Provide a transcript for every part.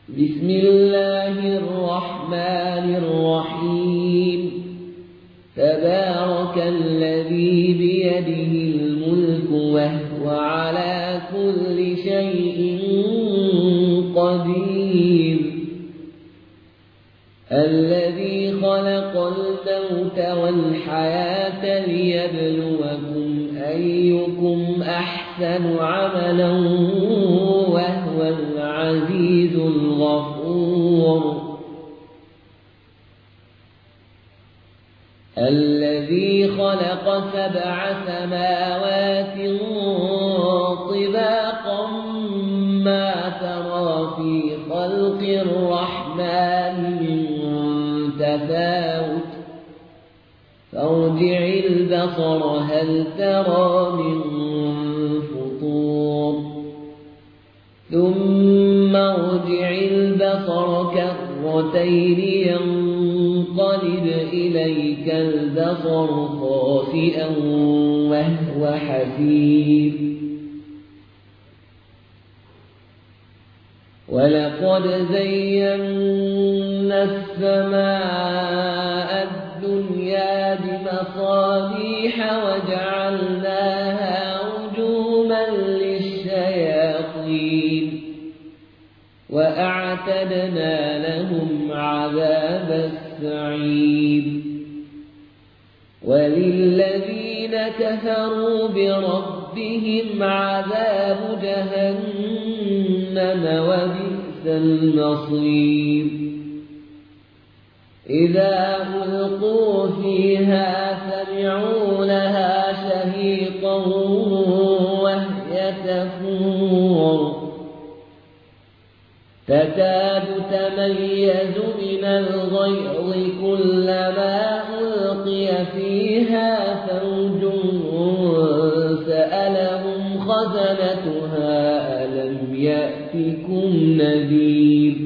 بسم الله الرحمن الرحيم تبارك الذي بيده الملك وهو على كل شيء قدير الذي خلق الموت والحياة ليبلوكم أيكم أحسن عملا وهو العزيز الغفور الذي خلق 7 سماوات طباقا ما ترى في خلق الرحمن من تفاوت فارجع البصر هل ترى من فطور ثم ارجع البصر كرتين ينقلب إليك البصر خاسئا وهو حسير ولقد زينا السماء الدنيا بمصابيح وجعلناها رجوما للشياطين وأعتدنا لهم عذاب السعير وللذين كفروا بربهم عذاب جهنم وبئس المصير إذا ألقوا فيها سمعوا لها شهيقا وهي تفور تكاد تميز من الغيظ كلما ألقي فيها فوج سألهم خزنتها ألم يأتكم نذير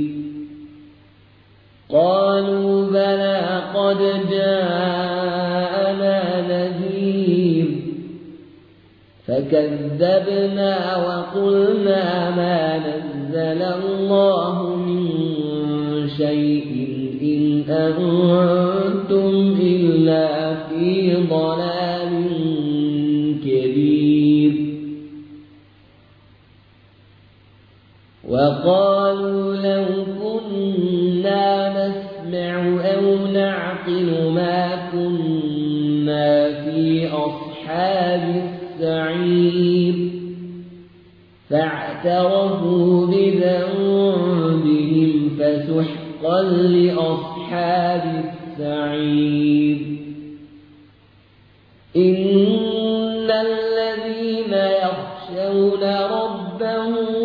قالوا بلى قد جاءنا نذير فكذبنا وقلنا ما نزل الله من شيء إن أنتم إلا في ضلال كبير وقالوا لو كنا نسمع أو نعقل ما كنا في أصحاب السعير فاعترفوا بذنبهم فسحقا لأصحاب السعير إن الذين يخشون ربهم